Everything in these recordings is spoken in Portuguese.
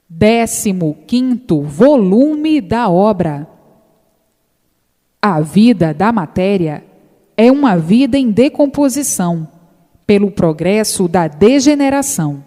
15º volume da obra. A vida da matéria é uma vida em decomposição, pelo progresso da degeneração.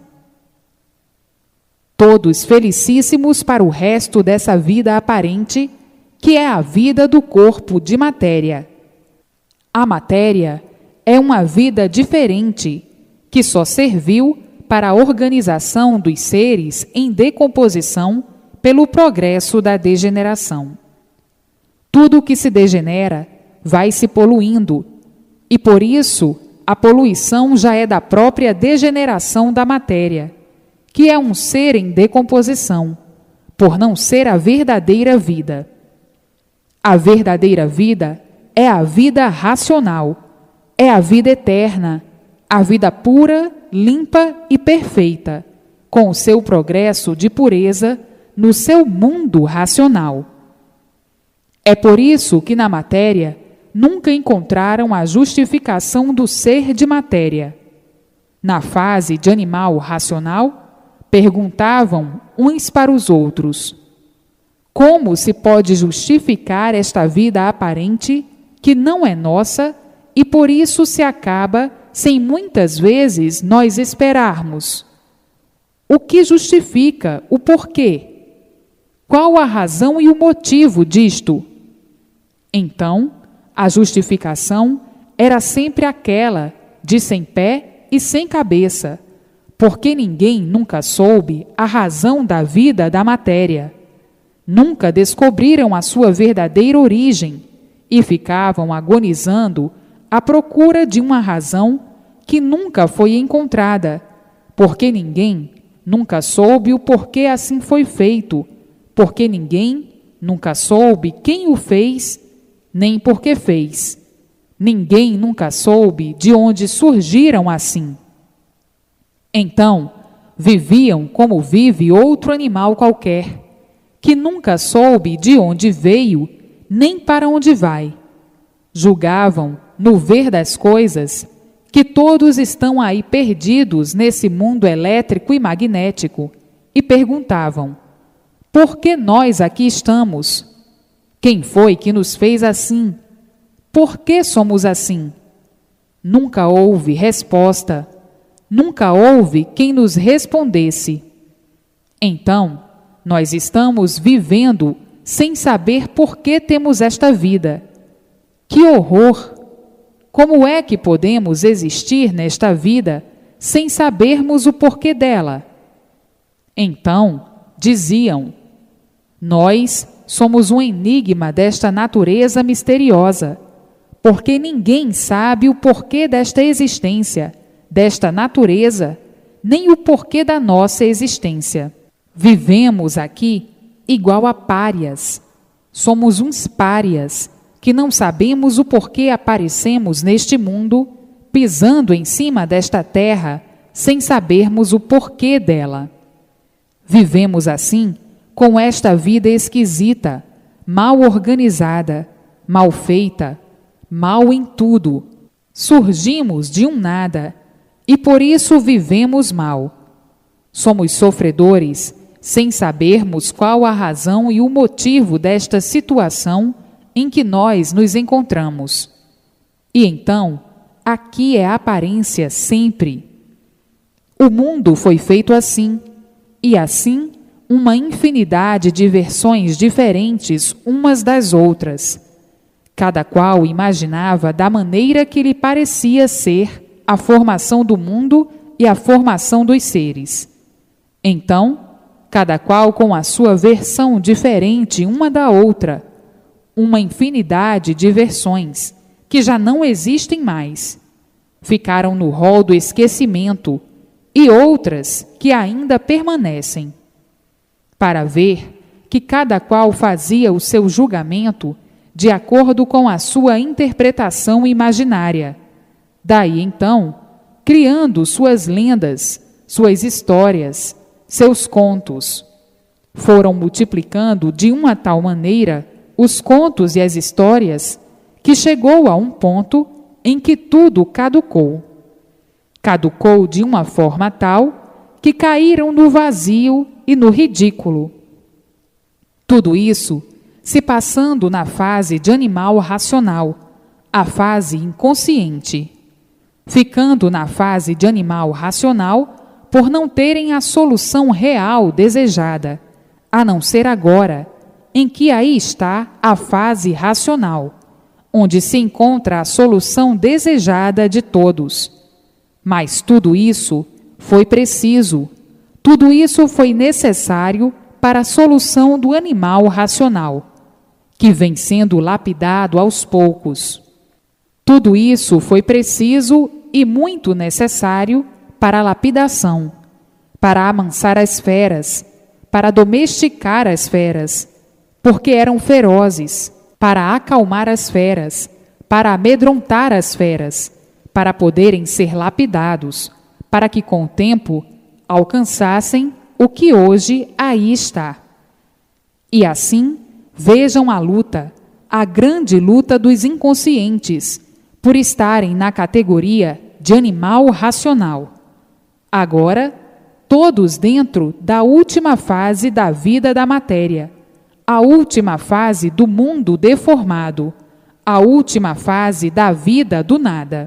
Todos felicíssimos para o resto dessa vida aparente, que é a vida do corpo de matéria. A matéria é uma vida diferente, que só serviu para a organização dos seres em decomposição pelo progresso da degeneração. Tudo que se degenera vai se poluindo, e por isso a poluição já é da própria degeneração da matéria, que é um ser em decomposição, por não ser a verdadeira vida. A verdadeira vida é a vida racional, é a vida eterna, a vida pura, limpa e perfeita, com o seu progresso de pureza no seu mundo racional. É por isso que na matéria nunca encontraram a justificação do ser de matéria. Na fase de animal racional, perguntavam uns para os outros: como se pode justificar esta vida aparente que não é nossa e por isso se acaba sem muitas vezes nós esperarmos? O que justifica o porquê? Qual a razão e o motivo disto? Então, a justificação era sempre aquela de sem pé e sem cabeça, porque ninguém nunca soube a razão da vida da matéria. Nunca descobriram a sua verdadeira origem e ficavam agonizando à procura de uma razão que nunca foi encontrada, porque ninguém nunca soube o porquê assim foi feito, porque ninguém nunca soube quem o fez, nem por que fez. Ninguém nunca soube de onde surgiram assim. Então, viviam como vive outro animal qualquer, que nunca soube de onde veio, nem para onde vai. Julgavam, no ver das coisas, que todos estão aí perdidos nesse mundo elétrico e magnético, e perguntavam: por que nós aqui estamos? Quem foi que nos fez assim? Por que somos assim? Nunca houve resposta, nunca houve quem nos respondesse. Então, nós estamos vivendo sem saber por que temos esta vida. Que horror! Como é que podemos existir nesta vida sem sabermos o porquê dela? Então, diziam: nós somos um enigma desta natureza misteriosa, porque ninguém sabe o porquê desta existência, desta natureza, nem o porquê da nossa existência. Vivemos aqui igual a párias. Somos uns párias, que não sabemos o porquê aparecemos neste mundo, pisando em cima desta terra, sem sabermos o porquê dela. Vivemos assim, com esta vida esquisita, mal organizada, mal feita, mal em tudo. Surgimos de um nada, e por isso vivemos mal. Somos sofredores, sem sabermos qual a razão e o motivo desta situação em que nós nos encontramos. E então, aqui é a aparência sempre. O mundo foi feito assim, e assim uma infinidade de versões diferentes umas das outras. Cada qual imaginava da maneira que lhe parecia ser a formação do mundo e a formação dos seres. Então, cada qual com a sua versão diferente uma da outra, uma infinidade de versões que já não existem mais. Ficaram no rol do esquecimento e outras que ainda permanecem. Para ver que cada qual fazia o seu julgamento de acordo com a sua interpretação imaginária. Daí então, criando suas lendas, suas histórias, seus contos. Foram multiplicando de uma tal maneira os contos e as histórias, que chegou a um ponto em que tudo caducou. Caducou de uma forma tal que caíram no vazio e no ridículo. Tudo isso se passando na fase de animal racional, a fase inconsciente, ficando na fase de animal racional por não terem a solução real desejada, a não ser agora, em que aí está a fase racional, onde se encontra a solução desejada de todos. Mas tudo isso foi preciso, tudo isso foi necessário para a solução do animal racional, que vem sendo lapidado aos poucos. Tudo isso foi preciso e muito necessário para a lapidação, para amansar as feras, para domesticar as feras, porque eram ferozes, para acalmar as feras, para amedrontar as feras, para poderem ser lapidados, para que com o tempo alcançassem o que hoje aí está. E assim, vejam a luta, a grande luta dos inconscientes, por estarem na categoria de animal racional. Agora, todos dentro da última fase da vida da matéria, a última fase do mundo deformado, a última fase da vida do nada.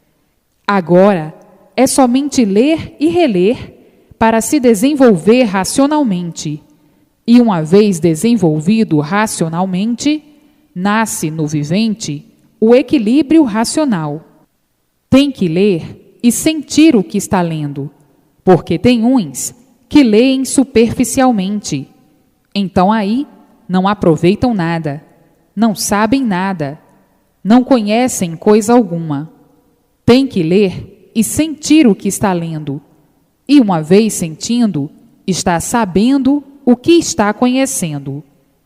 Agora, é somente ler e reler para se desenvolver racionalmente. E uma vez desenvolvido racionalmente, nasce no vivente o equilíbrio racional. Tem que ler e sentir o que está lendo, porque tem uns que leem superficialmente. Então aí não aproveitam nada, não sabem nada, não conhecem coisa alguma. Tem que ler e sentir o que está lendo, e uma vez sentindo, está sabendo o que está conhecendo.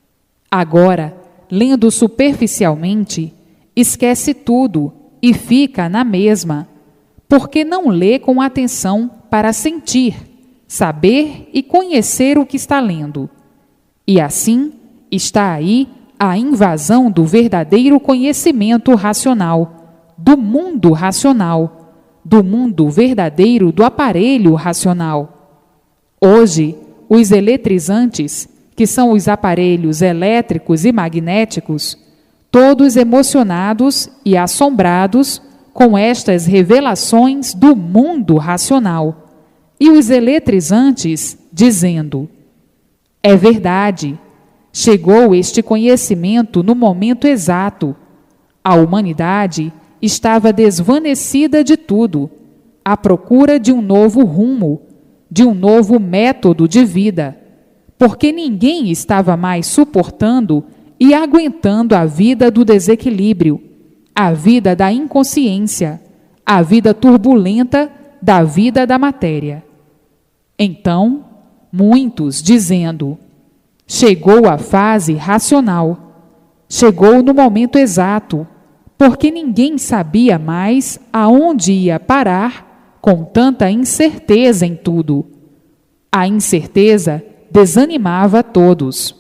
Agora, lendo superficialmente, esquece tudo e fica na mesma, porque não lê com atenção para sentir, saber e conhecer o que está lendo. E assim está aí a invasão do verdadeiro conhecimento racional, do mundo racional, do mundo verdadeiro do aparelho racional. Hoje, os eletrizantes, que são os aparelhos elétricos e magnéticos, todos emocionados e assombrados com estas revelações do mundo racional, e os eletrizantes dizendo: é verdade, chegou este conhecimento no momento exato. A humanidade estava desvanecida de tudo, à procura de um novo rumo, de um novo método de vida, porque ninguém estava mais suportando e aguentando a vida do desequilíbrio, a vida da inconsciência, a vida turbulenta da vida da matéria. Então, muitos dizendo: chegou a fase racional, chegou no momento exato, porque ninguém sabia mais aonde ia parar com tanta incerteza em tudo. A incerteza desanimava todos.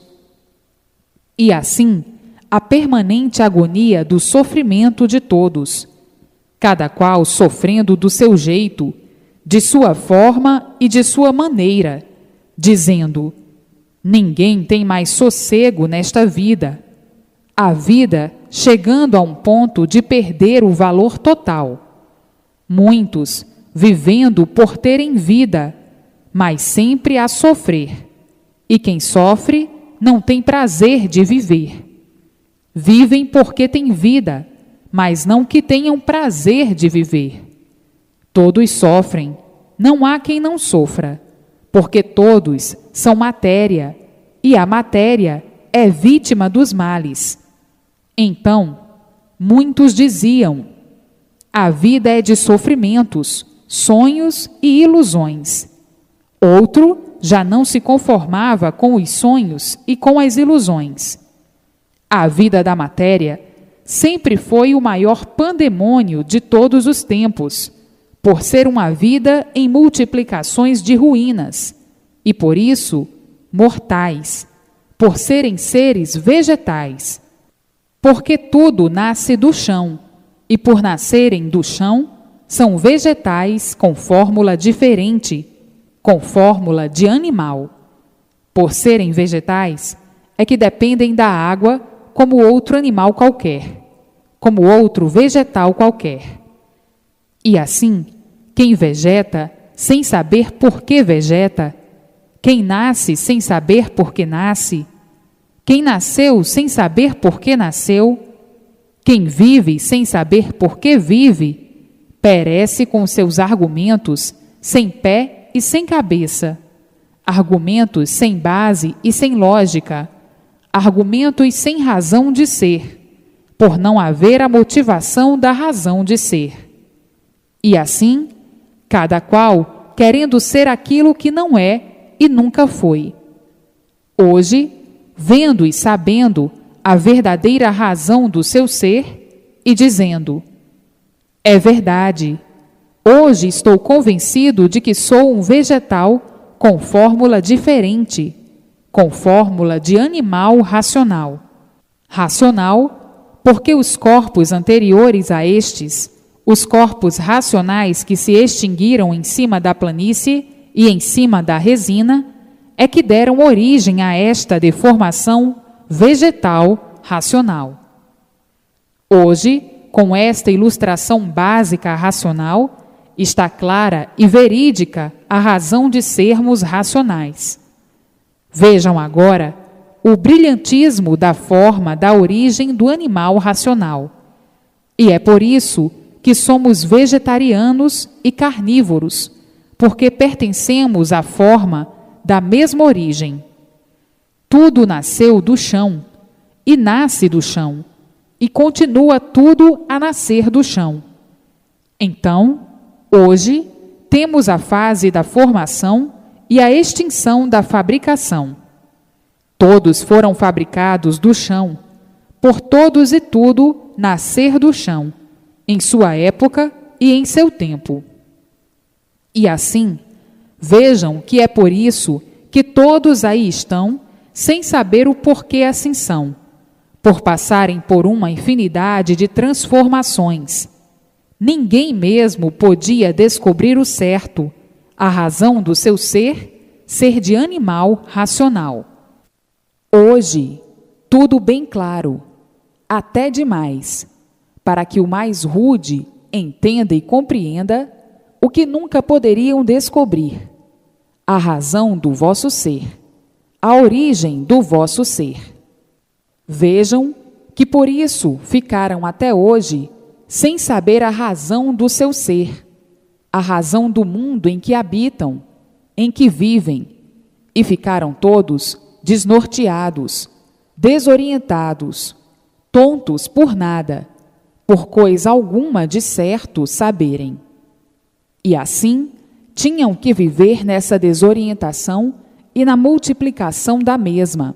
E assim, a permanente agonia do sofrimento de todos, cada qual sofrendo do seu jeito, de sua forma e de sua maneira, dizendo: ninguém tem mais sossego nesta vida. A vida chegando a um ponto de perder o valor total. Muitos vivendo por terem vida, mas sempre a sofrer. E quem sofre não tem prazer de viver. Vivem porque têm vida, mas não que tenham prazer de viver. Todos sofrem, não há quem não sofra, porque todos são matéria, e a matéria é vítima dos males. Então, muitos diziam: a vida é de sofrimentos, sonhos e ilusões. Outro já não se conformava com os sonhos e com as ilusões. A vida da matéria sempre foi o maior pandemônio de todos os tempos, por ser uma vida em multiplicações de ruínas, e por isso mortais, por serem seres vegetais, porque tudo nasce do chão, e por nascerem do chão, são vegetais com fórmula diferente, com fórmula de animal. Por serem vegetais, é que dependem da água como outro animal qualquer, como outro vegetal qualquer. E assim, quem vegeta sem saber por que vegeta, quem nasce sem saber por que nasce, quem nasceu sem saber por que nasceu, quem vive sem saber por que vive, perece com seus argumentos sem pé e sem cabeça, argumentos sem base e sem lógica, argumentos sem razão de ser, por não haver a motivação da razão de ser. E assim, cada qual querendo ser aquilo que não é e nunca foi. Hoje, vendo e sabendo a verdadeira razão do seu ser e dizendo: é verdade, hoje estou convencido de que sou um vegetal com fórmula diferente, com fórmula de animal racional. Racional, porque os corpos anteriores a estes, os corpos racionais que se extinguiram em cima da planície e em cima da resina, é que deram origem a esta deformação vegetal racional. Hoje, com esta ilustração básica racional, está clara e verídica a razão de sermos racionais. Vejam agora o brilhantismo da forma da origem do animal racional. E é por isso que somos vegetarianos e carnívoros, porque pertencemos à forma da mesma origem. Tudo nasceu do chão, e nasce do chão, e continua tudo a nascer do chão. Então, hoje, temos a fase da formação e a extinção da fabricação. Todos foram fabricados do chão, por todos e tudo nascer do chão, em sua época e em seu tempo. E assim, vejam que é por isso que todos aí estão, sem saber o porquê assim são, por passarem por uma infinidade de transformações. Ninguém mesmo podia descobrir o certo, a razão do seu ser de animal racional. Hoje, tudo bem claro, até demais, para que o mais rude entenda e compreenda o que nunca poderiam descobrir: a razão do vosso ser, a origem do vosso ser. Vejam que por isso ficaram até hoje sem saber a razão do seu ser, a razão do mundo em que habitam, em que vivem, e ficaram todos desnorteados, desorientados, tontos por nada, por coisa alguma de certo saberem. E assim, tinham que viver nessa desorientação e na multiplicação da mesma.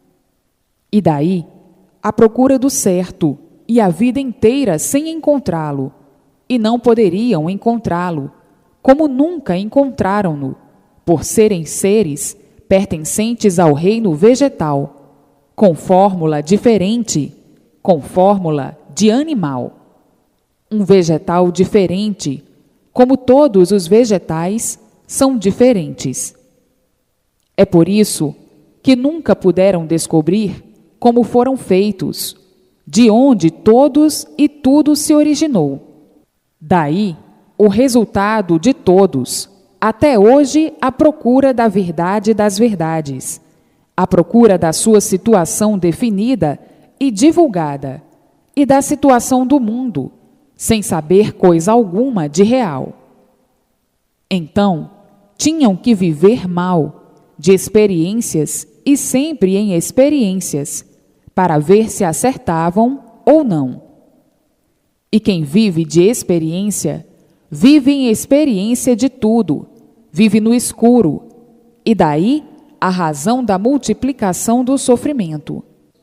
E daí, a procura do certo, e a vida inteira sem encontrá-lo, e não poderiam encontrá-lo, como nunca encontraram-no, por serem seres pertencentes ao reino vegetal, com fórmula diferente, com fórmula de animal. Um vegetal diferente, como todos os vegetais são diferentes. É por isso que nunca puderam descobrir como foram feitos, de onde todos e tudo se originou. Daí, o resultado de todos, até hoje a procura da verdade das verdades, a procura da sua situação definida e divulgada, e da situação do mundo, sem saber coisa alguma de real. Então, tinham que viver mal, de experiências e sempre em experiências, para ver se acertavam ou não. E quem vive de experiência, vive em experiência de tudo, vive no escuro, e daí a razão da multiplicação do sofrimento.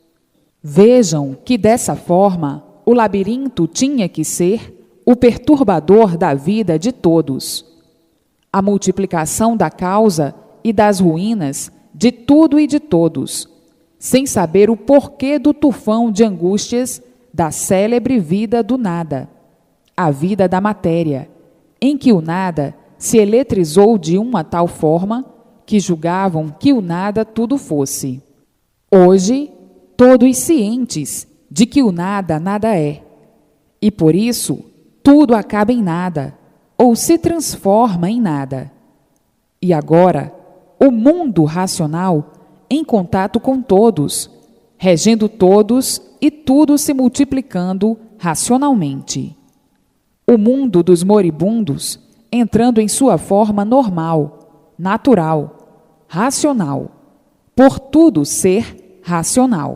Vejam que dessa forma o labirinto tinha que ser o perturbador da vida de todos. A multiplicação da causa e das ruínas de tudo e de todos, sem saber o porquê do tufão de angústias da célebre vida do nada, a vida da matéria, em que o nada se eletrizou de uma tal forma que julgavam que o nada tudo fosse. Hoje, todos cientes de que o nada nada é, e por isso tudo acaba em nada, ou se transforma em nada. E agora, o mundo racional em contato com todos, regendo todos e tudo se multiplicando racionalmente. O mundo dos moribundos entrando em sua forma normal, natural, racional, por tudo ser racional.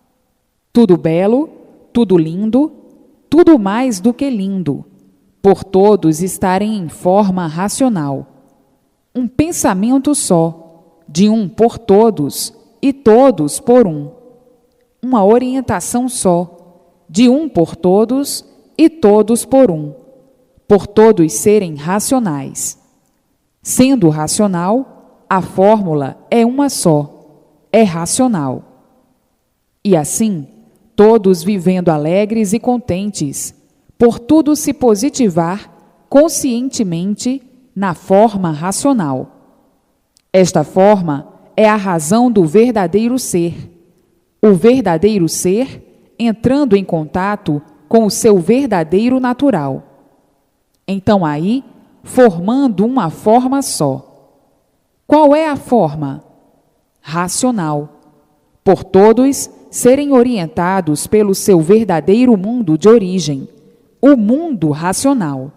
Tudo belo, tudo lindo, tudo mais do que lindo, por todos estarem em forma racional. Um pensamento só, de um por todos e todos por um. Uma orientação só, de um por todos e todos por um, por todos serem racionais. Sendo racional, a fórmula é uma só, é racional. E assim, todos vivendo alegres e contentes, por tudo se positivar conscientemente na forma racional. Esta forma é a razão do verdadeiro ser. O verdadeiro ser entrando em contato com o seu verdadeiro natural. Então aí, formando uma forma só. Qual é a forma? Racional. Por todos serem orientados pelo seu verdadeiro mundo de origem, o mundo racional.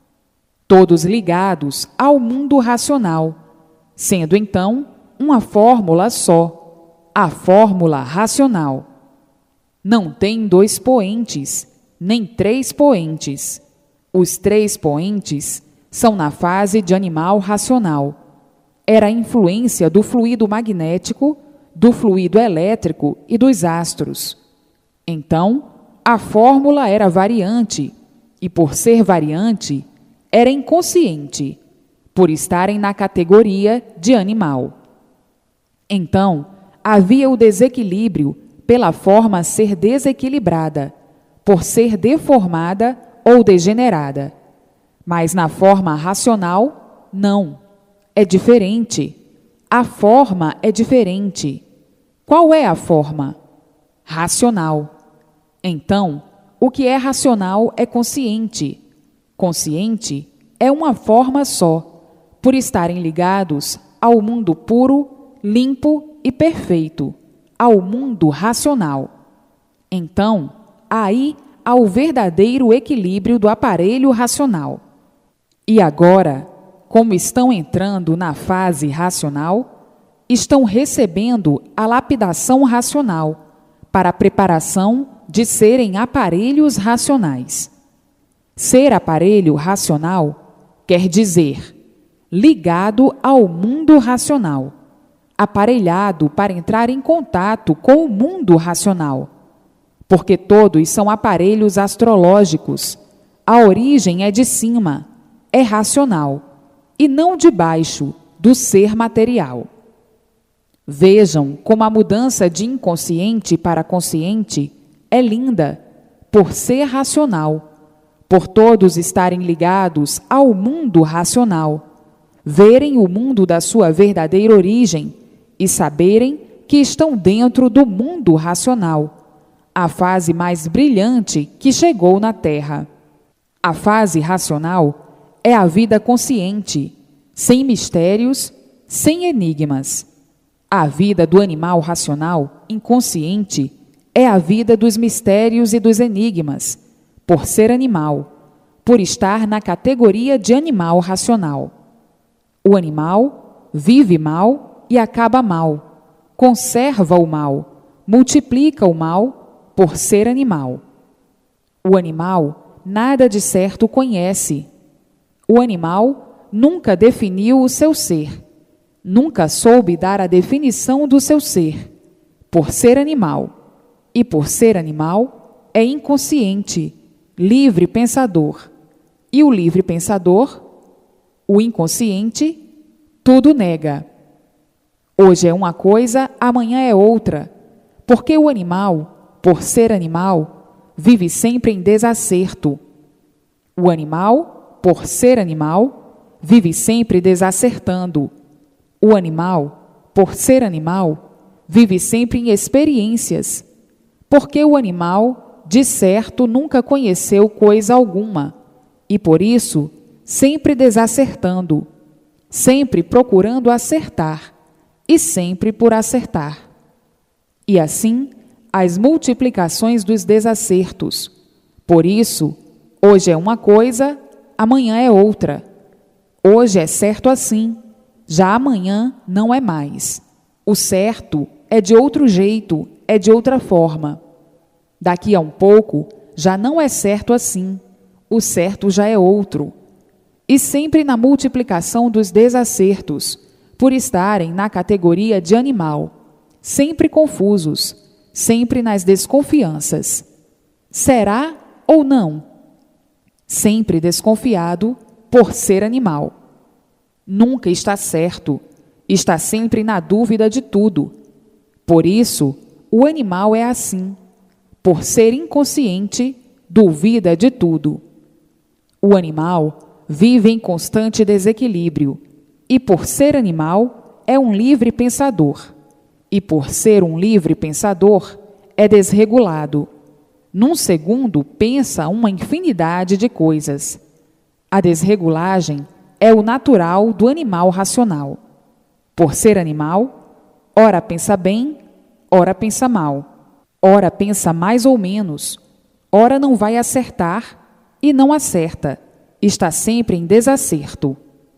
Todos ligados ao mundo racional, sendo então uma fórmula só, a fórmula racional. Não tem dois poentes, nem três poentes. Os três poentes são na fase de animal racional. Era a influência do fluido magnético, do fluido elétrico e dos astros. Então, a fórmula era variante, e por ser variante, era inconsciente, por estarem na categoria de animal. Então, havia o desequilíbrio pela forma ser desequilibrada, por ser deformada ou degenerada. Mas na forma racional, não. É diferente. A forma é diferente. Qual é a forma? Racional. Então, o que é racional é consciente. Consciente é uma forma só, por estarem ligados ao mundo puro, limpo e perfeito, ao mundo racional. Então, aí há o verdadeiro equilíbrio do aparelho racional. E agora, como estão entrando na fase racional, estão recebendo a lapidação racional para a preparação de serem aparelhos racionais. Ser aparelho racional quer dizer ligado ao mundo racional, aparelhado para entrar em contato com o mundo racional, porque todos são aparelhos astrológicos. A origem é de cima, é racional, e não de baixo, do ser material. Vejam como a mudança de inconsciente para consciente é linda, por ser racional, por todos estarem ligados ao mundo racional, verem o mundo da sua verdadeira origem e saberem que estão dentro do mundo racional, a fase mais brilhante que chegou na Terra. A fase racional é a vida consciente, sem mistérios, sem enigmas. A vida do animal racional, inconsciente, é a vida dos mistérios e dos enigmas, por ser animal, por estar na categoria de animal racional. O animal vive mal e acaba mal, conserva o mal, multiplica o mal, por ser animal. O animal nada de certo conhece. O animal nunca definiu o seu ser, nunca soube dar a definição do seu ser, por ser animal. E por ser animal, é inconsciente, livre pensador. E o livre pensador, o inconsciente, tudo nega. Hoje é uma coisa, amanhã é outra, porque o animal, por ser animal, vive sempre em desacerto. O animal, por ser animal, vive sempre desacertando. O animal, por ser animal, vive sempre em experiências, porque o animal, de certo, nunca conheceu coisa alguma, e por isso, sempre desacertando, sempre procurando acertar, e sempre por acertar. E assim, as multiplicações dos desacertos. Por isso, hoje é uma coisa, amanhã é outra. Hoje é certo assim, já amanhã não é mais. O certo é de outro jeito, é de outra forma. Daqui a um pouco, já não é certo assim, o certo já é outro. E sempre na multiplicação dos desacertos, por estarem na categoria de animal, sempre confusos, sempre nas desconfianças. Será ou não? Sempre desconfiado por ser animal. Nunca está certo, está sempre na dúvida de tudo. Por isso, o animal é assim. Por ser inconsciente, duvida de tudo. O animal vive em constante desequilíbrio e, por ser animal, é um livre pensador. E, por ser um livre pensador, é desregulado. Num segundo, pensa uma infinidade de coisas. A desregulagem é o natural do animal racional. Por ser animal, ora pensa bem, ora pensa mal. Ora pensa mais ou menos, ora não vai acertar e não acerta, está sempre em desacerto.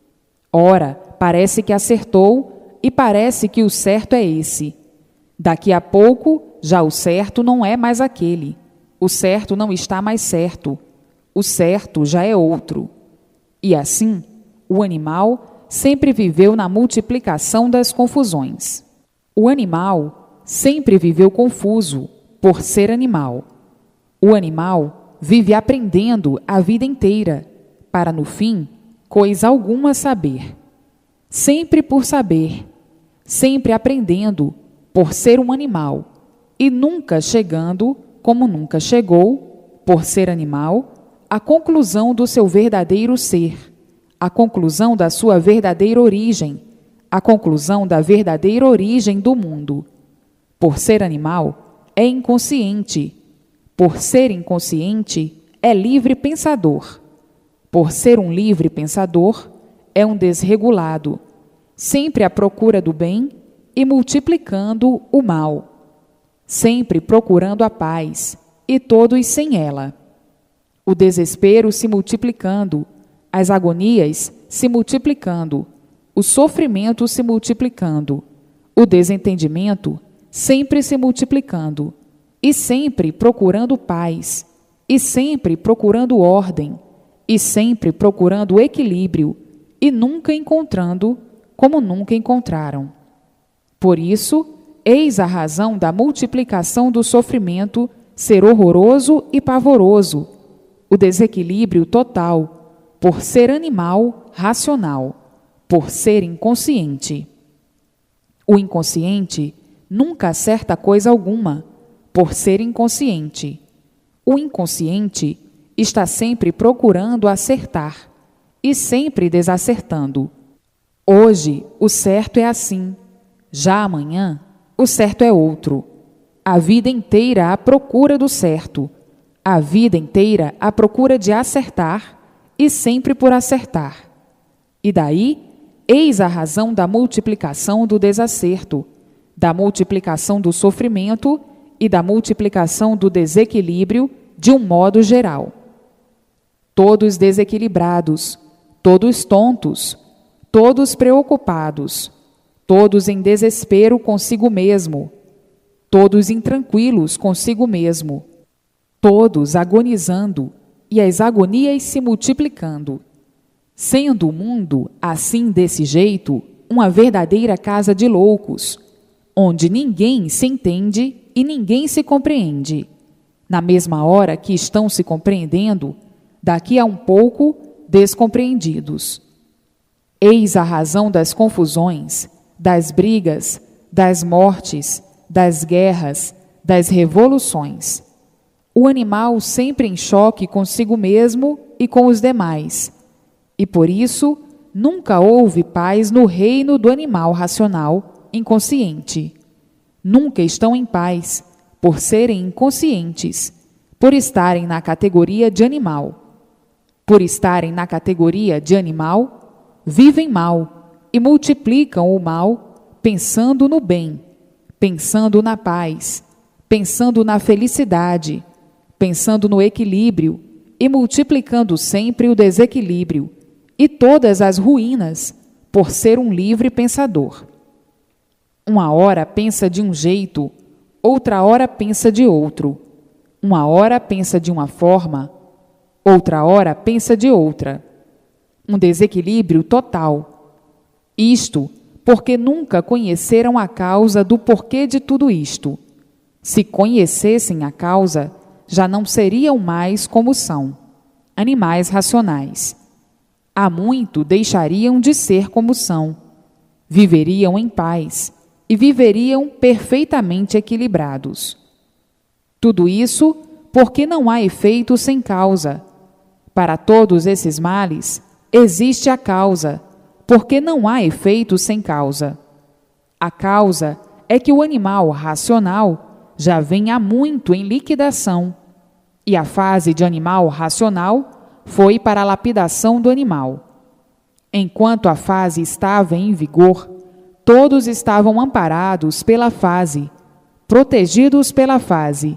Ora, parece que acertou e parece que o certo é esse. Daqui a pouco, já o certo não é mais aquele. O certo não está mais certo. O certo já é outro. E assim, o animal sempre viveu na multiplicação das confusões. O animal sempre viveu confuso, por ser animal. O animal vive aprendendo a vida inteira, para no fim, coisa alguma saber. Sempre por saber, sempre aprendendo, por ser um animal, e nunca chegando, como nunca chegou, por ser animal, à conclusão do seu verdadeiro ser, à conclusão da sua verdadeira origem, à conclusão da verdadeira origem do mundo. Por ser animal, é inconsciente. Por ser inconsciente, é livre pensador. Por ser um livre pensador, é um desregulado, sempre à procura do bem e multiplicando o mal, sempre procurando a paz e todos sem ela. O desespero se multiplicando, as agonias se multiplicando, o sofrimento se multiplicando, o desentendimento sempre se multiplicando, e sempre procurando paz, e sempre procurando ordem, e sempre procurando equilíbrio, e nunca encontrando como nunca encontraram. Por isso, eis a razão da multiplicação do sofrimento ser horroroso e pavoroso, o desequilíbrio total, por ser animal racional, por ser inconsciente. O inconsciente nunca acerta coisa alguma, por ser inconsciente. O inconsciente está sempre procurando acertar e sempre desacertando. Hoje, o certo é assim. Já amanhã, o certo é outro. A vida inteira à procura do certo. A vida inteira à procura de acertar e sempre por acertar. E daí, eis a razão da multiplicação do desacerto, da multiplicação do sofrimento e da multiplicação do desequilíbrio de um modo geral. Todos desequilibrados, todos tontos, todos preocupados, todos em desespero consigo mesmo, todos intranquilos consigo mesmo, todos agonizando e as agonias se multiplicando, sendo o mundo, assim desse jeito, uma verdadeira casa de loucos, onde ninguém se entende e ninguém se compreende. Na mesma hora que estão se compreendendo, daqui a um pouco, descompreendidos. Eis a razão das confusões, das brigas, das mortes, das guerras, das revoluções. O animal sempre em choque consigo mesmo e com os demais, e por isso nunca houve paz no reino do animal racional inconsciente. Nunca estão em paz, por serem inconscientes, por estarem na categoria de animal. Por estarem na categoria de animal, vivem mal e multiplicam o mal, pensando no bem, pensando na paz, pensando na felicidade, pensando no equilíbrio e multiplicando sempre o desequilíbrio e todas as ruínas, por ser um livre pensador. Uma hora pensa de um jeito, outra hora pensa de outro. Uma hora pensa de uma forma, outra hora pensa de outra. Um desequilíbrio total. Isto porque nunca conheceram a causa do porquê de tudo isto. Se conhecessem a causa, já não seriam mais como são, animais racionais. Há muito deixariam de ser como são. Viveriam em paz e viveriam perfeitamente equilibrados. Tudo isso porque não há efeito sem causa. Para todos esses males, existe a causa, porque não há efeito sem causa. A causa é que o animal racional já vem há muito em liquidação, e a fase de animal racional foi para a lapidação do animal. Enquanto a fase estava em vigor, todos estavam amparados pela fase, protegidos pela fase.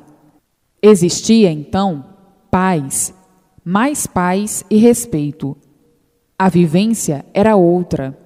Existia, então, paz, mais paz e respeito. A vivência era outra.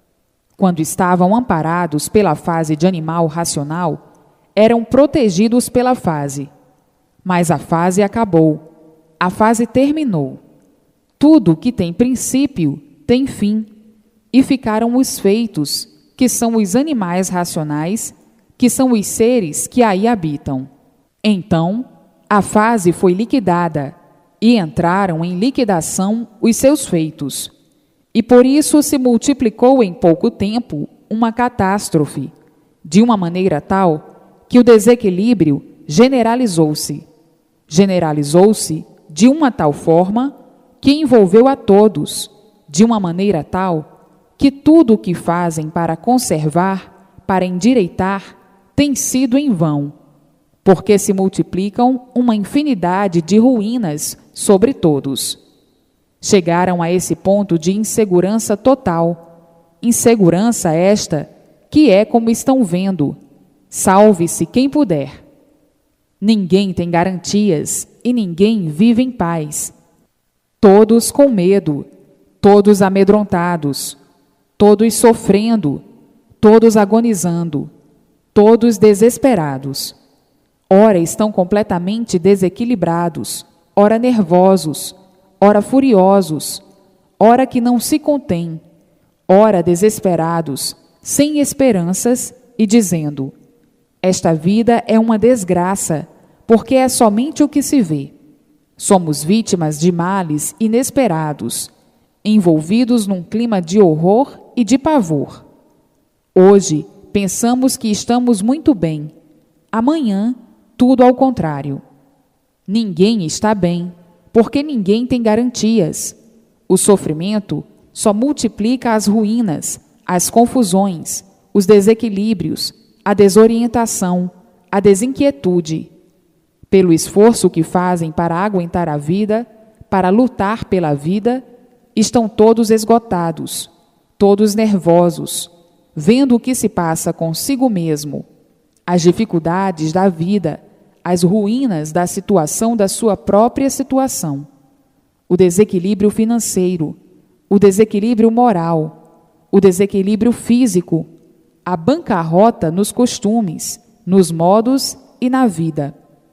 Quando estavam amparados pela fase de animal racional, eram protegidos pela fase. Mas a fase acabou, a fase terminou. Tudo que tem princípio tem fim, e ficaram os feitos, que são os animais racionais, que são os seres que aí habitam. Então, a fase foi liquidada, e entraram em liquidação os seus feitos. E por isso se multiplicou em pouco tempo uma catástrofe, de uma maneira tal que o desequilíbrio generalizou-se. Generalizou-se de uma tal forma que envolveu a todos, de uma maneira tal que tudo o que fazem para conservar, para endireitar, tem sido em vão, porque se multiplicam uma infinidade de ruínas sobre todos. Chegaram a esse ponto de insegurança total, insegurança esta que é como estão vendo, salve-se quem puder. Ninguém tem garantias e ninguém vive em paz. Todos com medo, todos amedrontados, todos sofrendo, todos agonizando, todos desesperados. Ora estão completamente desequilibrados, ora nervosos, ora furiosos, ora que não se contêm, ora desesperados, sem esperanças e dizendo: esta vida é uma desgraça, porque é somente o que se vê. Somos vítimas de males inesperados, envolvidos num clima de horror e de pavor. Hoje pensamos que estamos muito bem, amanhã tudo ao contrário. Ninguém está bem, porque ninguém tem garantias. O sofrimento só multiplica as ruínas, as confusões, os desequilíbrios, a desorientação, a desinquietude. Pelo esforço que fazem para aguentar a vida, para lutar pela vida, estão todos esgotados, todos nervosos, vendo o que se passa consigo mesmo, as dificuldades da vida, as ruínas da situação da sua própria situação, o desequilíbrio financeiro, o desequilíbrio moral, o desequilíbrio físico, a bancarrota nos costumes, nos modos e na vida.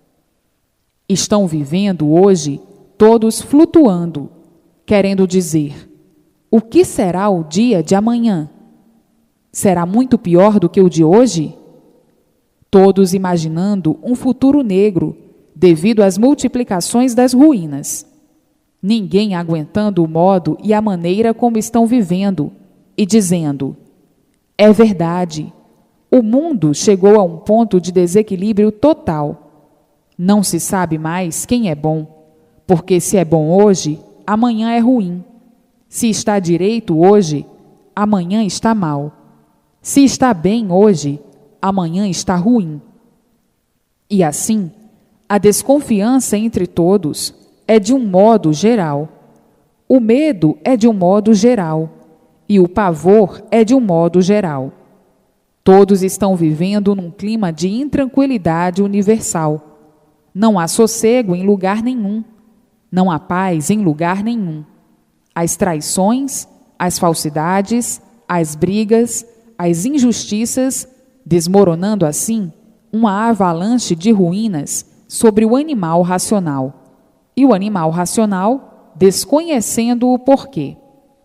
Estão vivendo hoje todos flutuando, querendo dizer: o que será o dia de amanhã? Será muito pior do que o de hoje? Todos imaginando um futuro negro devido às multiplicações das ruínas. Ninguém aguentando o modo e a maneira como estão vivendo e dizendo: é verdade, o mundo chegou a um ponto de desequilíbrio total. Não se sabe mais quem é bom, porque se é bom hoje, amanhã é ruim. Se está direito hoje, amanhã está mal. Se está bem hoje, amanhã está ruim. E assim, a desconfiança entre todos é de um modo geral. O medo é de um modo geral. E o pavor é de um modo geral. Todos estão vivendo num clima de intranquilidade universal. Não há sossego em lugar nenhum. Não há paz em lugar nenhum. As traições, as falsidades, as brigas, as injustiças, desmoronando assim uma avalanche de ruínas sobre o animal racional. E o animal racional desconhecendo o porquê.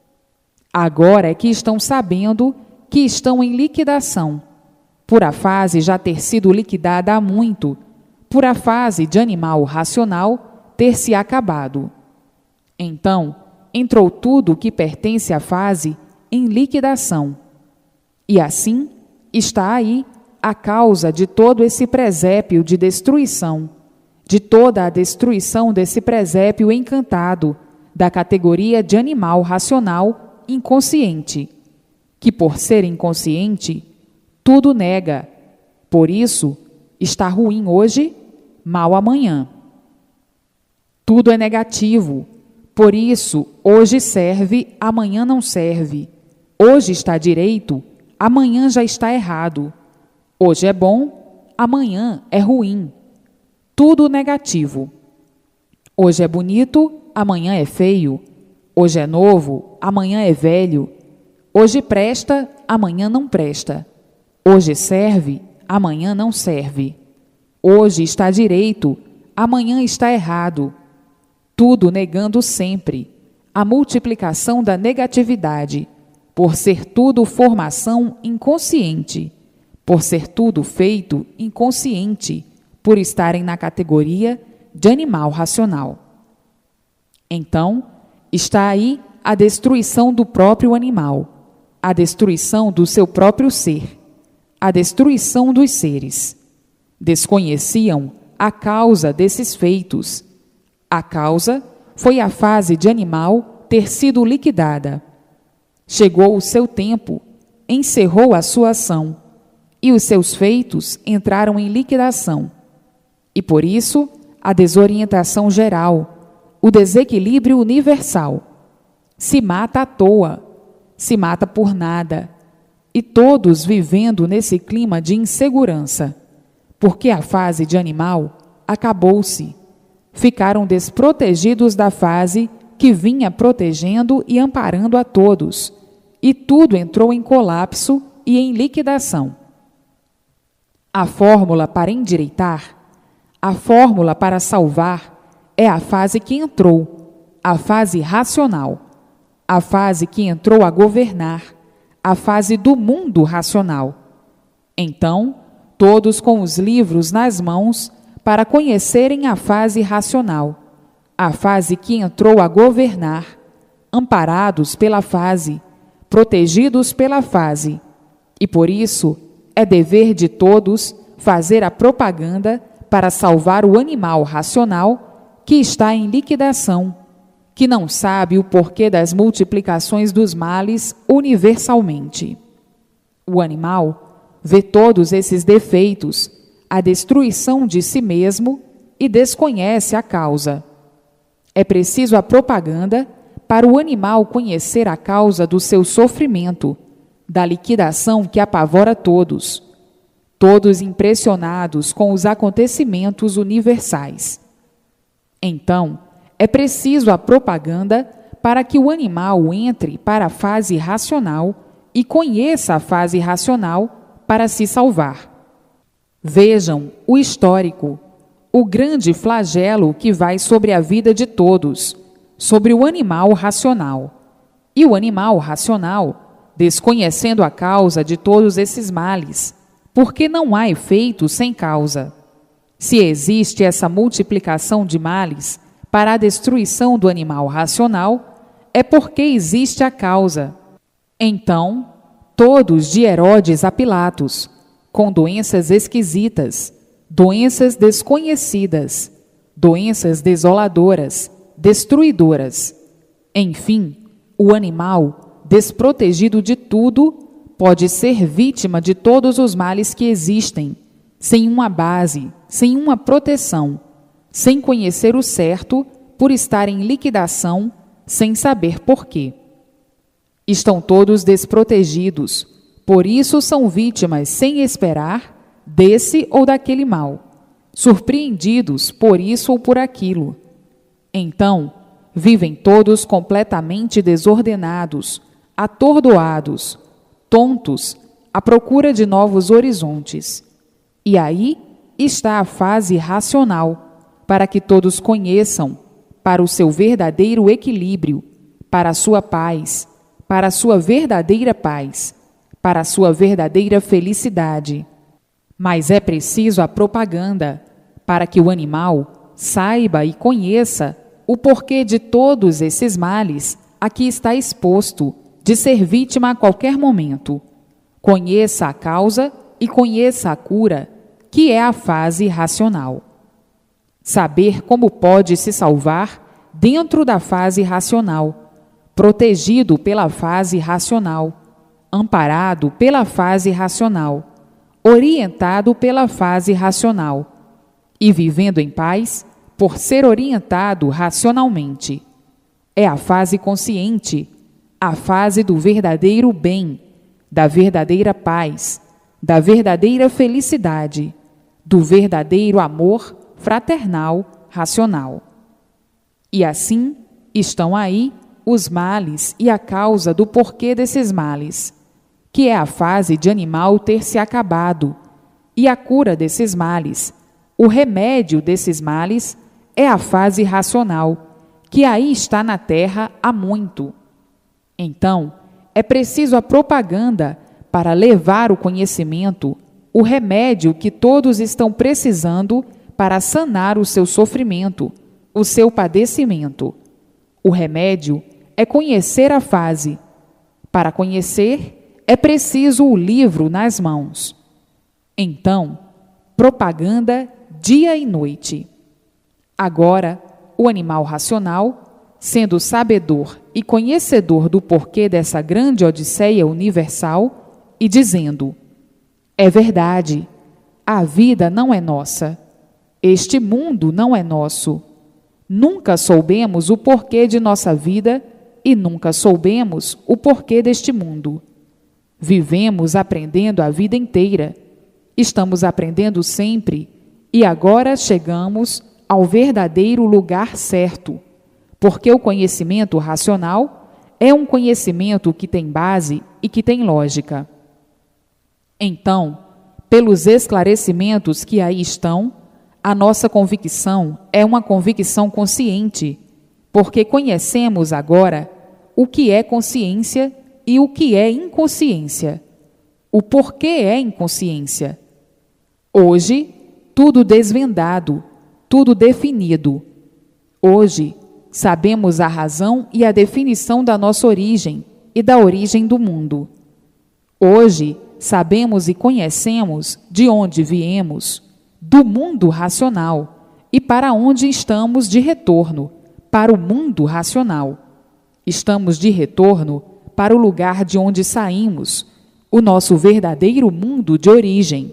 Agora é que estão sabendo que estão em liquidação, por a fase já ter sido liquidada há muito, por a fase de animal racional ter se acabado. Então, entrou tudo o que pertence à fase em liquidação. E assim, está aí a causa de todo esse presépio de destruição, de toda a destruição desse presépio encantado, da categoria de animal racional inconsciente, que por ser inconsciente, tudo nega. Por isso, está ruim hoje, mal amanhã. Tudo é negativo. Por isso, hoje serve, amanhã não serve. Hoje está direito, amanhã já está errado. Hoje é bom, amanhã é ruim. Tudo negativo. Hoje é bonito, amanhã é feio. Hoje é novo, amanhã é velho. Hoje presta, amanhã não presta. Hoje serve, amanhã não serve. Hoje está direito, amanhã está errado. Tudo negando sempre. A multiplicação da negatividade, por ser tudo formação inconsciente, por ser tudo feito inconsciente, por estarem na categoria de animal racional. Então, está aí a destruição do próprio animal, a destruição do seu próprio ser, a destruição dos seres. Desconheciam a causa desses feitos. A causa foi a fase de animal ter sido liquidada. Chegou o seu tempo, encerrou a sua ação, e os seus feitos entraram em liquidação. E por isso, a desorientação geral, o desequilíbrio universal. Se mata à toa, se mata por nada, e todos vivendo nesse clima de insegurança, porque a fase de animal acabou-se. Ficaram desprotegidos da fase que vinha protegendo e amparando a todos, e tudo entrou em colapso e em liquidação. A fórmula para endireitar, a fórmula para salvar, é a fase que entrou, a fase racional, a fase que entrou a governar, a fase do mundo racional. Então, todos com os livros nas mãos para conhecerem a fase racional, a fase que entrou a governar, amparados pela fase, protegidos pela fase. E por isso é dever de todos fazer a propaganda para salvar o animal racional que está em liquidação, que não sabe o porquê das multiplicações dos males universalmente. O animal vê todos esses defeitos, a destruição de si mesmo, e desconhece a causa. É preciso a propaganda para o animal conhecer a causa do seu sofrimento, da liquidação que apavora todos, todos impressionados com os acontecimentos universais. Então, é preciso a propaganda para que o animal entre para a fase racional e conheça a fase racional para se salvar. Vejam o histórico, o grande flagelo que vai sobre a vida de todos, sobre o animal racional. E o animal racional, desconhecendo a causa de todos esses males, porque não há efeito sem causa. Se existe essa multiplicação de males para a destruição do animal racional, é porque existe a causa. Então, todos de Herodes a Pilatos, com doenças esquisitas, doenças desconhecidas, doenças desoladoras, destruidoras. Enfim, O animal, desprotegido de tudo, pode ser vítima de todos os males que existem, sem uma base, sem uma proteção, sem conhecer o certo, por estar em liquidação, sem saber porquê. Estão todos desprotegidos, por isso são vítimas sem esperar desse ou daquele mal, surpreendidos por isso ou por aquilo. Então, vivem todos completamente desordenados, atordoados, tontos, à procura de novos horizontes. E aí está a fase racional, para que todos conheçam, para o seu verdadeiro equilíbrio, para a sua paz, para a sua verdadeira paz, para a sua verdadeira felicidade. Mas é preciso a propaganda, para que o animal saiba e conheça o porquê de todos esses males a que está exposto, de ser vítima a qualquer momento. Conheça a causa e conheça a cura, que é a fase racional. Saber como pode se salvar dentro da fase racional, protegido pela fase racional, amparado pela fase racional, orientado pela fase racional e vivendo em paz por ser orientado racionalmente. É a fase consciente, a fase do verdadeiro bem, da verdadeira paz, da verdadeira felicidade, do verdadeiro amor fraternal racional. E assim estão aí os males e a causa do porquê desses males, que é a fase de animal ter se acabado, e a cura desses males, o remédio desses males, é a fase racional, que aí está na Terra há muito. Então, é preciso a propaganda para levar o conhecimento, o remédio que todos estão precisando para sanar o seu sofrimento, o seu padecimento. O remédio é conhecer a fase. Para conhecer, é preciso o livro nas mãos. Então, propaganda dia e noite. Agora, o animal racional, sendo sabedor e conhecedor do porquê dessa grande odisseia universal, e dizendo: é verdade, a vida não é nossa, este mundo não é nosso. Nunca soubemos o porquê de nossa vida e nunca soubemos o porquê deste mundo. Vivemos aprendendo a vida inteira, estamos aprendendo sempre e agora chegamos ao verdadeiro lugar certo, porque o conhecimento racional é um conhecimento que tem base e que tem lógica. Então, pelos esclarecimentos que aí estão, a nossa convicção é uma convicção consciente, porque conhecemos agora o que é consciência e o que é inconsciência. O porquê é inconsciência. Hoje, tudo desvendado, tudo definido. Hoje, sabemos a razão e a definição da nossa origem e da origem do mundo. Hoje, sabemos e conhecemos de onde viemos, do mundo racional, e para onde estamos de retorno, para o mundo racional. Estamos de retorno para o lugar de onde saímos, o nosso verdadeiro mundo de origem.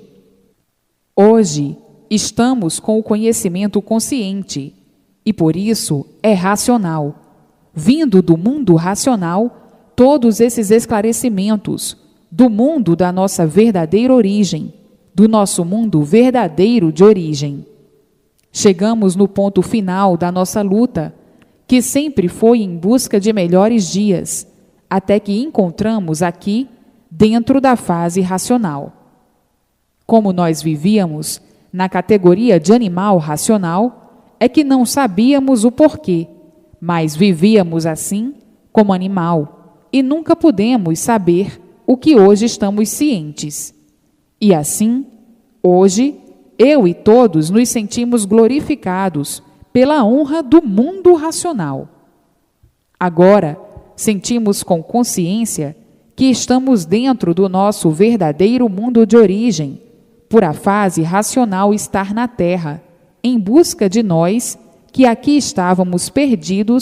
Hoje, estamos com o conhecimento consciente, e por isso é racional. Vindo do mundo racional, todos esses esclarecimentos, do mundo da nossa verdadeira origem, do nosso mundo verdadeiro de origem. Chegamos no ponto final da nossa luta, que sempre foi em busca de melhores dias, até que encontramos aqui, dentro da fase racional. Como nós vivíamos na categoria de animal racional, é que não sabíamos o porquê, mas vivíamos assim como animal, e nunca pudemos saber o que hoje estamos cientes. E assim, hoje, eu e todos nos sentimos glorificados pela honra do mundo racional. Agora, sentimos com consciência que estamos dentro do nosso verdadeiro mundo de origem, por a fase racional estar na Terra, em busca de nós que aqui estávamos perdidos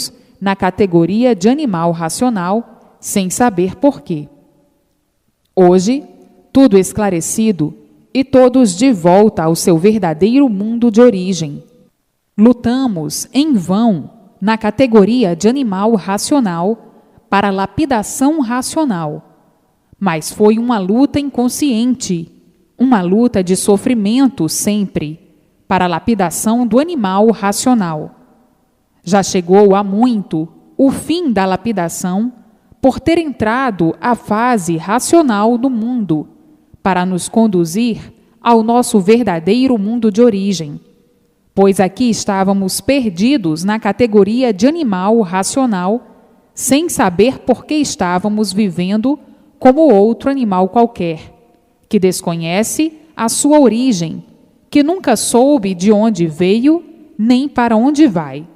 na categoria de animal racional, sem saber porquê. Hoje, tudo esclarecido e todos de volta ao seu verdadeiro mundo de origem. Lutamos em vão na categoria de animal racional para lapidação racional, mas foi uma luta inconsciente, uma luta de sofrimento sempre, para a lapidação do animal racional. Já chegou há muito o fim da lapidação por ter entrado a fase racional do mundo, para nos conduzir ao nosso verdadeiro mundo de origem, pois aqui estávamos perdidos na categoria de animal racional, sem saber por que estávamos vivendo como outro animal qualquer, que desconhece a sua origem, que nunca soube de onde veio nem para onde vai.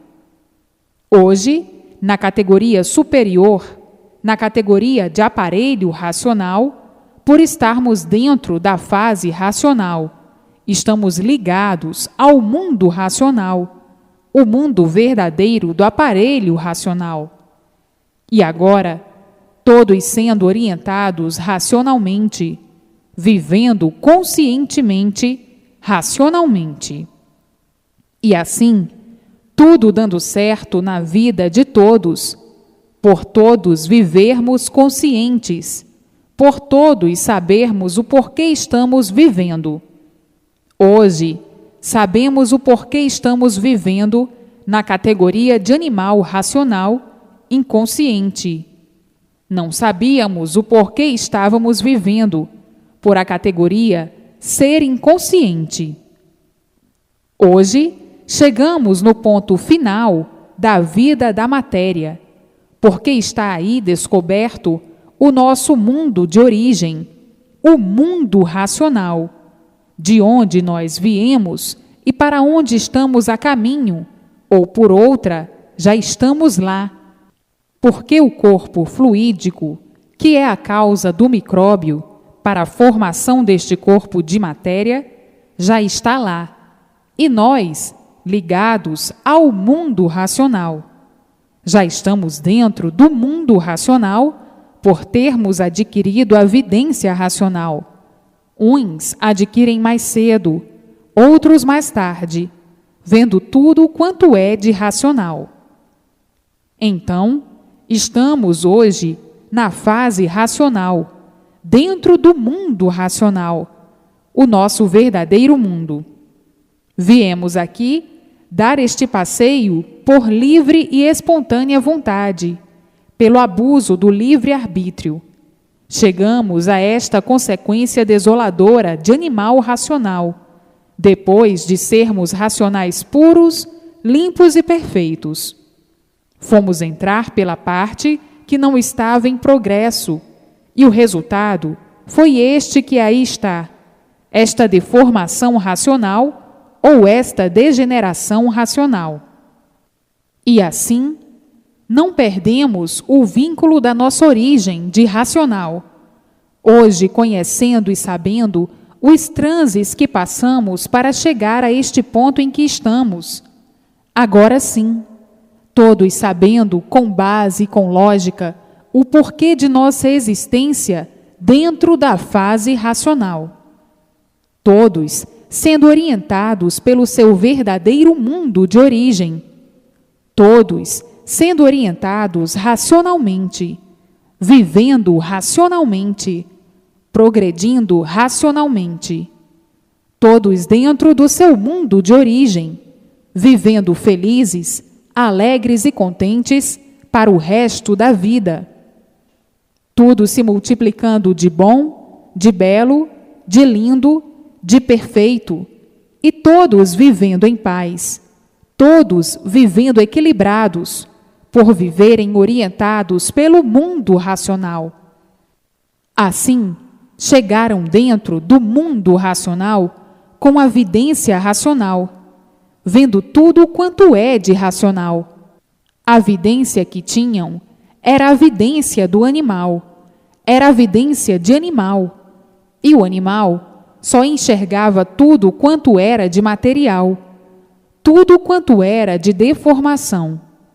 Hoje, na categoria superior, na categoria de aparelho racional, por estarmos dentro da fase racional, estamos ligados ao mundo racional, o mundo verdadeiro do aparelho racional. E agora, todos sendo orientados racionalmente, vivendo conscientemente, racionalmente. E assim, tudo dando certo na vida de todos, por todos vivermos conscientes, por todos sabermos o porquê estamos vivendo. Hoje, sabemos o porquê estamos vivendo na categoria de animal racional inconsciente. Não sabíamos o porquê estávamos vivendo por a categoria ser inconsciente. Hoje, chegamos no ponto final da vida da matéria, porque está aí descoberto o nosso mundo de origem, o mundo racional, de onde nós viemos e para onde estamos a caminho, ou por outra, já estamos lá. Porque o corpo fluídico, que é a causa do micróbio para a formação deste corpo de matéria, já está lá, e nós, ligados ao mundo racional. Já estamos dentro do mundo racional por termos adquirido a vidência racional. Uns adquirem mais cedo, outros mais tarde, vendo tudo quanto é de racional. Então, estamos hoje na fase racional, dentro do mundo racional, o nosso verdadeiro mundo. Viemos aqui dar este passeio por livre e espontânea vontade, pelo abuso do livre-arbítrio. Chegamos a esta consequência desoladora de animal racional, depois de sermos racionais puros, limpos e perfeitos. Fomos entrar pela parte que não estava em progresso, e o resultado foi este que aí está, esta deformação racional ou esta degeneração racional. E assim, não perdemos o vínculo da nossa origem de racional. Hoje, conhecendo e sabendo os transes que passamos para chegar a este ponto em que estamos, agora sim, todos sabendo com base e com lógica o porquê de nossa existência dentro da fase racional. Todos sendo orientados pelo seu verdadeiro mundo de origem. Todos sendo orientados racionalmente, vivendo racionalmente, progredindo racionalmente. Todos dentro do seu mundo de origem, vivendo felizes, alegres e contentes para o resto da vida. Tudo se multiplicando de bom, de belo, de lindo, de perfeito, e todos vivendo em paz, todos vivendo equilibrados, por viverem orientados pelo mundo racional. Assim, chegaram dentro do mundo racional com a vidência racional, vendo tudo quanto é de racional. A vidência que tinham era a vidência do animal, era a vidência de animal, e o animal só enxergava tudo quanto era de material, tudo quanto era de deformação.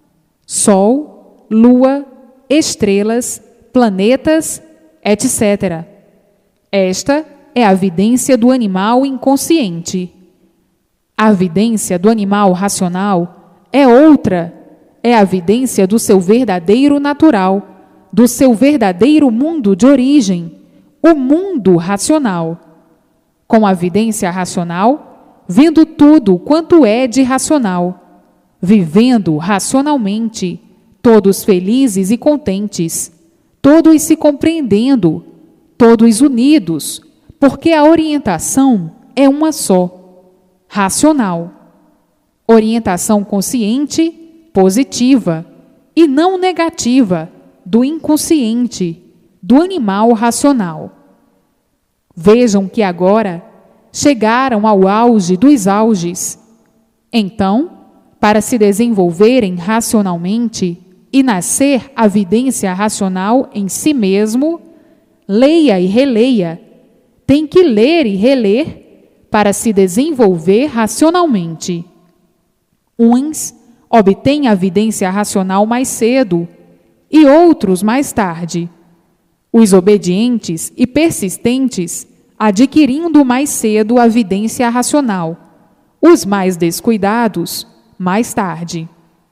Sol, lua, estrelas, planetas, etc. Esta é a vidência do animal inconsciente. A vidência do animal racional é outra, é a vidência do seu verdadeiro natural, do seu verdadeiro mundo de origem, o mundo racional. Com a vidência racional, vendo tudo quanto é de racional, vivendo racionalmente, todos felizes e contentes, todos se compreendendo, todos unidos, porque a orientação é uma só, racional. Orientação consciente, positiva, e não negativa, do inconsciente, do animal racional. Vejam que agora chegaram ao auge dos auges. Então, para se desenvolverem racionalmente e nascer a vidência racional em si mesmo, leia e releia. Tem que ler e reler para se desenvolver racionalmente. Uns obtêm a vidência racional mais cedo e outros mais tarde. Os obedientes e persistentes adquirindo mais cedo a vidência racional, os mais descuidados mais tarde.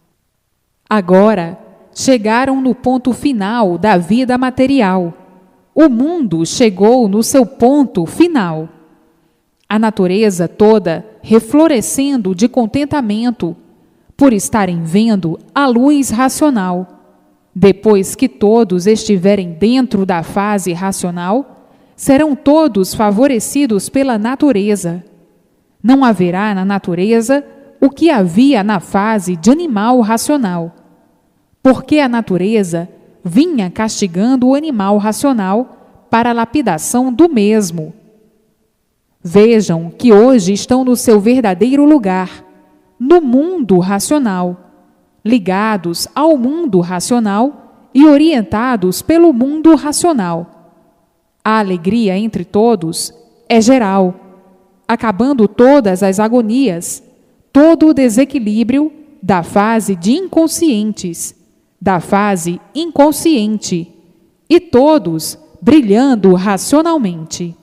Agora chegaram no ponto final da vida material. O mundo chegou no seu ponto final. A natureza toda reflorescendo de contentamento por estarem vendo a luz racional. Depois que todos estiverem dentro da fase racional, serão todos favorecidos pela natureza. Não haverá na natureza o que havia na fase de animal racional, porque a natureza vinha castigando o animal racional para a lapidação do mesmo. Vejam que hoje estão no seu verdadeiro lugar, no mundo racional, ligados ao mundo racional e orientados pelo mundo racional. A alegria entre todos é geral, acabando todas as agonias, todo o desequilíbrio da fase de inconscientes, da fase inconsciente, e todos brilhando racionalmente.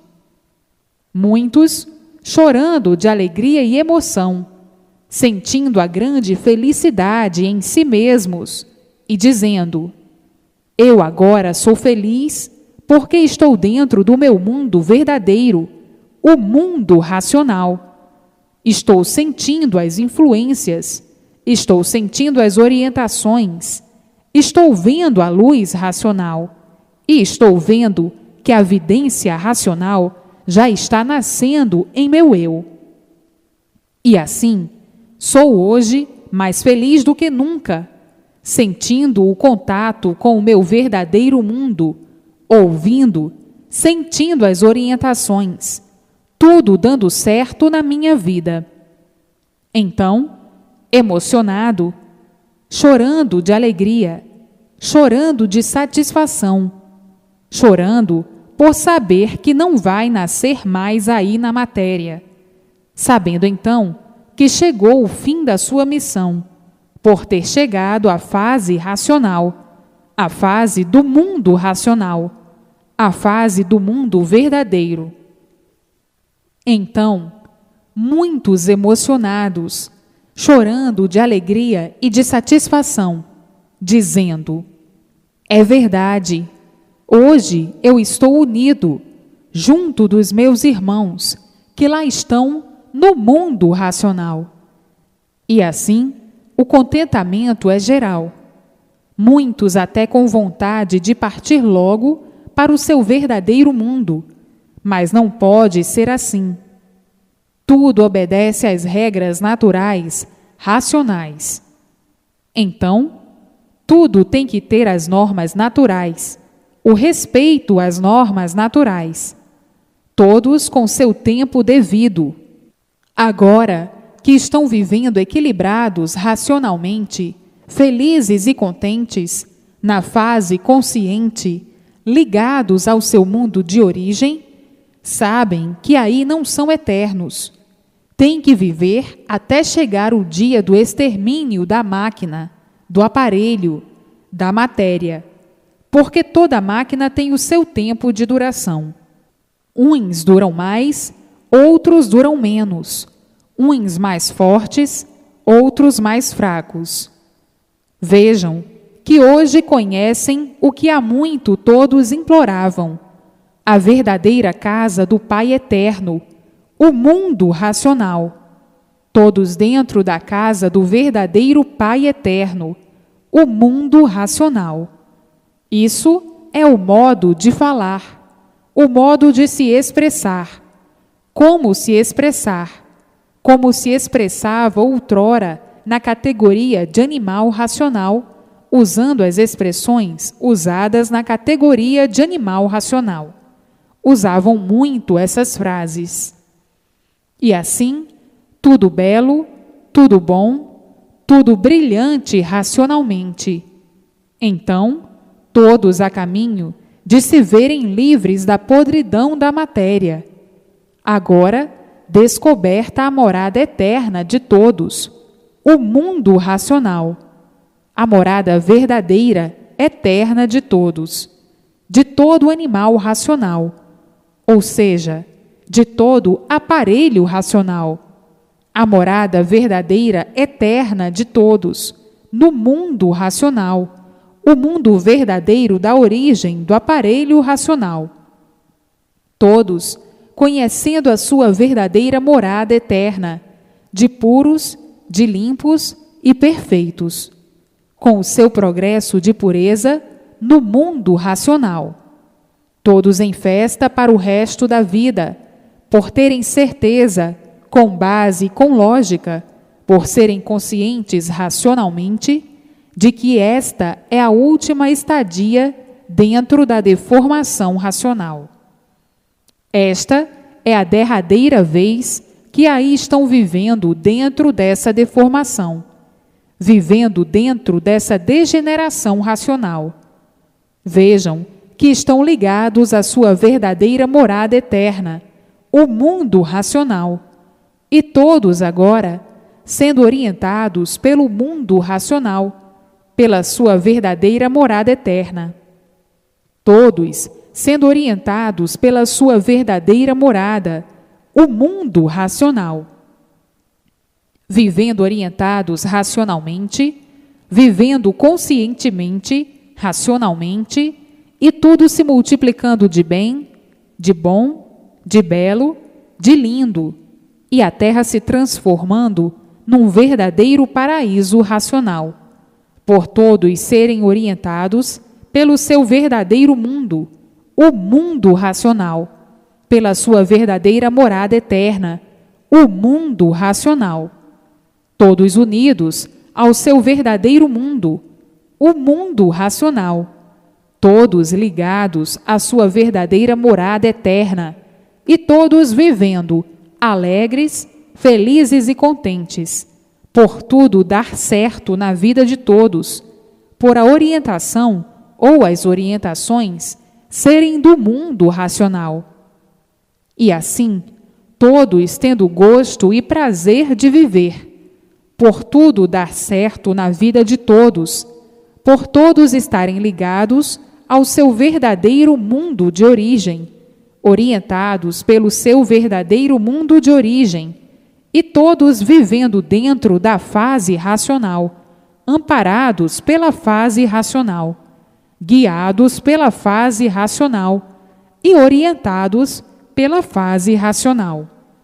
Muitos chorando de alegria e emoção, sentindo a grande felicidade em si mesmos e dizendo: eu agora sou feliz porque estou dentro do meu mundo verdadeiro, o mundo racional. Estou sentindo as influências, estou sentindo as orientações, estou vendo a luz racional e estou vendo que a vidência racional já está nascendo em meu eu. E assim, sou hoje mais feliz do que nunca, sentindo o contato com o meu verdadeiro mundo, ouvindo, sentindo as orientações, tudo dando certo na minha vida. Então, emocionado, chorando de alegria, chorando de satisfação, chorando por saber que não vai nascer mais aí na matéria, sabendo então que chegou o fim da sua missão, por ter chegado à fase racional, à fase do mundo racional, à fase do mundo verdadeiro. Então, muitos emocionados, chorando de alegria e de satisfação, dizendo: é verdade, hoje eu estou unido, junto dos meus irmãos, que lá estão no mundo racional. E assim, o contentamento é geral. Muitos até com vontade de partir logo para o seu verdadeiro mundo, mas não pode ser assim. Tudo obedece às regras naturais, racionais. Então, tudo tem que ter as normas naturais, o respeito às normas naturais, todos com seu tempo devido. Agora que estão vivendo equilibrados racionalmente, felizes e contentes, na fase consciente, ligados ao seu mundo de origem, sabem que aí não são eternos. Têm que viver até chegar o dia do extermínio da máquina, do aparelho, da matéria, porque toda máquina tem o seu tempo de duração. Uns duram mais, outros duram menos, uns mais fortes, outros mais fracos. Vejam que hoje conhecem o que há muito todos imploravam, a verdadeira casa do Pai Eterno, o mundo racional. Todos dentro da casa do verdadeiro Pai Eterno, o mundo racional. Isso é o modo de falar, o modo de se expressar. Como se expressar? Como se expressava outrora na categoria de animal racional, usando as expressões usadas na categoria de animal racional. Usavam muito essas frases. E assim, tudo belo, tudo bom, tudo brilhante racionalmente. Então, todos a caminho de se verem livres da podridão da matéria. Agora, descoberta a morada eterna de todos, o mundo racional, a morada verdadeira, eterna de todos, de todo animal racional, ou seja, de todo aparelho racional, a morada verdadeira, eterna de todos, no mundo racional, o mundo verdadeiro da origem do aparelho racional. Todos, conhecendo a sua verdadeira morada eterna, de puros, de limpos e perfeitos, com o seu progresso de pureza no mundo racional. Todos em festa para o resto da vida, por terem certeza, com base e com lógica, por serem conscientes racionalmente, de que esta é a última estadia dentro da deformação racional. Esta é a derradeira vez que aí estão vivendo dentro dessa deformação, vivendo dentro dessa degeneração racional. Vejam que estão ligados à sua verdadeira morada eterna, o mundo racional, e todos agora, sendo orientados pelo mundo racional, pela sua verdadeira morada eterna. Todos sendo orientados pela sua verdadeira morada, o mundo racional. Vivendo orientados racionalmente, vivendo conscientemente, racionalmente, e tudo se multiplicando de bem, de bom, de belo, de lindo, e a Terra se transformando num verdadeiro paraíso racional, por todos serem orientados pelo seu verdadeiro mundo, o mundo racional, pela sua verdadeira morada eterna, o mundo racional. Todos unidos ao seu verdadeiro mundo, o mundo racional. Todos ligados à sua verdadeira morada eterna, e todos vivendo alegres, felizes e contentes, por tudo dar certo na vida de todos, por a orientação ou as orientações serem do mundo racional. E assim, todos tendo gosto e prazer de viver, por tudo dar certo na vida de todos, por todos estarem ligados ao seu verdadeiro mundo de origem, orientados pelo seu verdadeiro mundo de origem, e todos vivendo dentro da fase racional, amparados pela fase racional, guiados pela fase racional e orientados pela fase racional.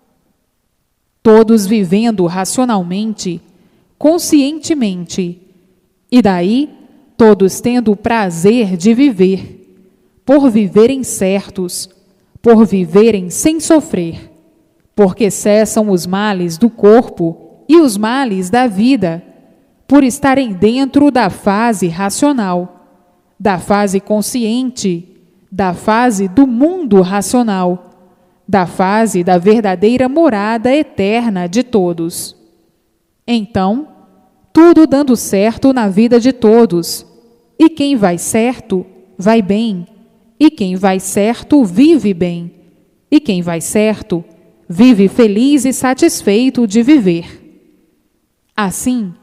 Todos vivendo racionalmente, conscientemente, e daí todos tendo o prazer de viver, por viverem certos, por viverem sem sofrer, porque cessam os males do corpo e os males da vida, por estarem dentro da fase racional, da fase consciente, da fase do mundo racional, da fase da verdadeira morada eterna de todos. Então, tudo dando certo na vida de todos, e quem vai certo, vai bem, e quem vai certo, vive bem, e quem vai certo, vive feliz e satisfeito de viver. Assim,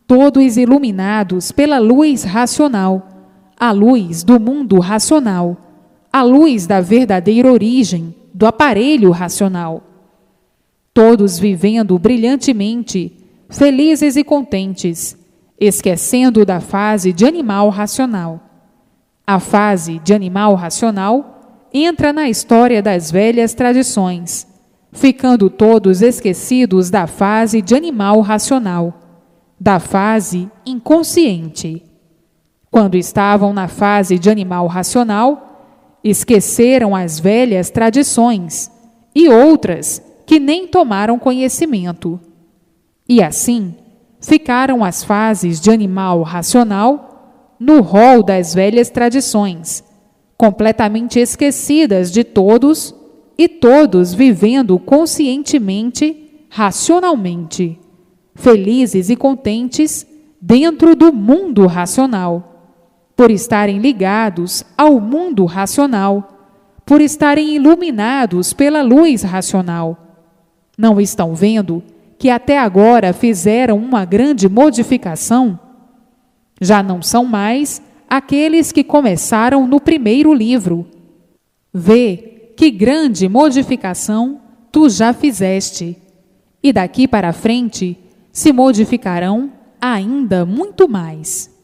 todos iluminados pela luz racional, a luz do mundo racional, a luz da verdadeira origem do aparelho racional. Todos vivendo brilhantemente, felizes e contentes, esquecendo da fase de animal racional. A fase de animal racional entra na história das velhas tradições, ficando todos esquecidos da fase de animal racional, da fase inconsciente. Quando estavam na fase de animal racional, esqueceram as velhas tradições e outras que nem tomaram conhecimento. E assim, ficaram as fases de animal racional no rol das velhas tradições, completamente esquecidas de todos e todos vivendo conscientemente, racionalmente, felizes e contentes dentro do mundo racional, por estarem ligados ao mundo racional, por estarem iluminados pela luz racional. Não estão vendo que até agora fizeram uma grande modificação? Já não são mais aqueles que começaram no primeiro livro. Vê que grande modificação tu já fizeste, e daqui para frente se modificarão ainda muito mais.